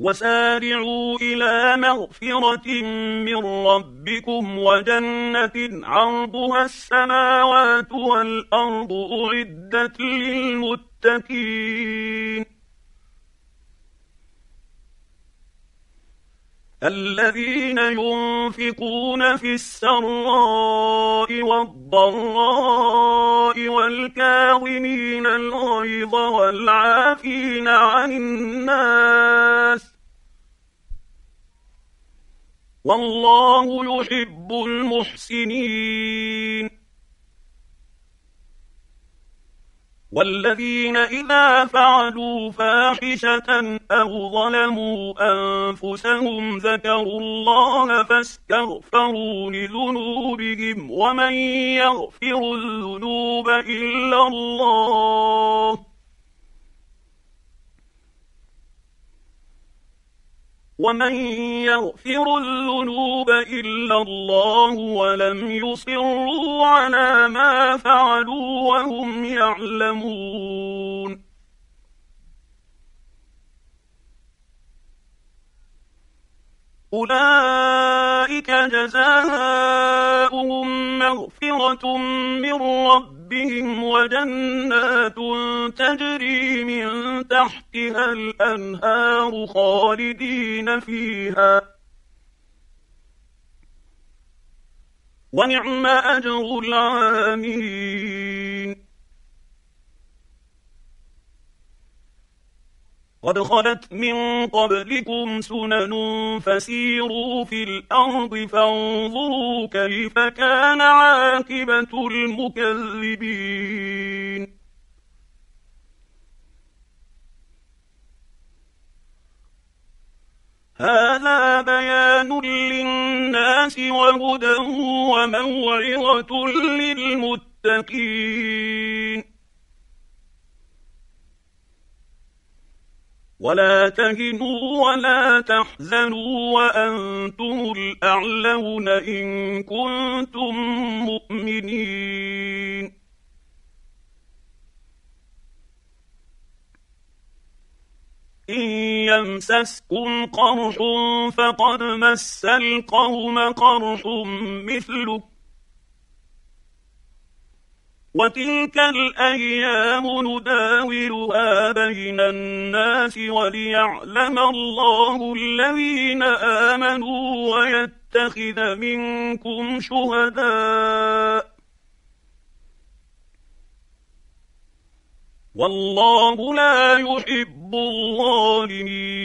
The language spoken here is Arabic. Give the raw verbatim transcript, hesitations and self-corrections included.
وسارعوا إلى مغفرة من ربكم وجنة عرضها السماوات والأرض أعدت للمتقين الذين ينفقون في السراء والضراء والكاظمين الغيظ والعافين عن الناس والله يحب المحسنين والذين إذا فعلوا فاحشة أو ظلموا أنفسهم ذكروا الله فاستغفروا لذنوبهم ومن يغفر الذنوب إلا الله ومن يغفر الذنوب إلا الله ولم يصروا على ما فعلوا وهم يعلمون أولئك جزاؤهم مغفرة من ربهم وجنات تجري من تحتها الأنهار خالدين فيها ونعم أجر العاملين قد خلت من قبلكم سنن فسيروا في الأرض فانظروا كيف كان عاقبة المكذبين هذا بيان للناس وهدى وموعظة للمتقين ولا تهنوا ولا تحزنوا وأنتم الأعلون إن كنتم مؤمنين إن يمسسكم قرح فقد مس القوم قرح مثله وتلك الأيام نداولها بين الناس وليعلم الله الذين آمنوا ويتخذ منكم شهداء والله لا يحب الظالمين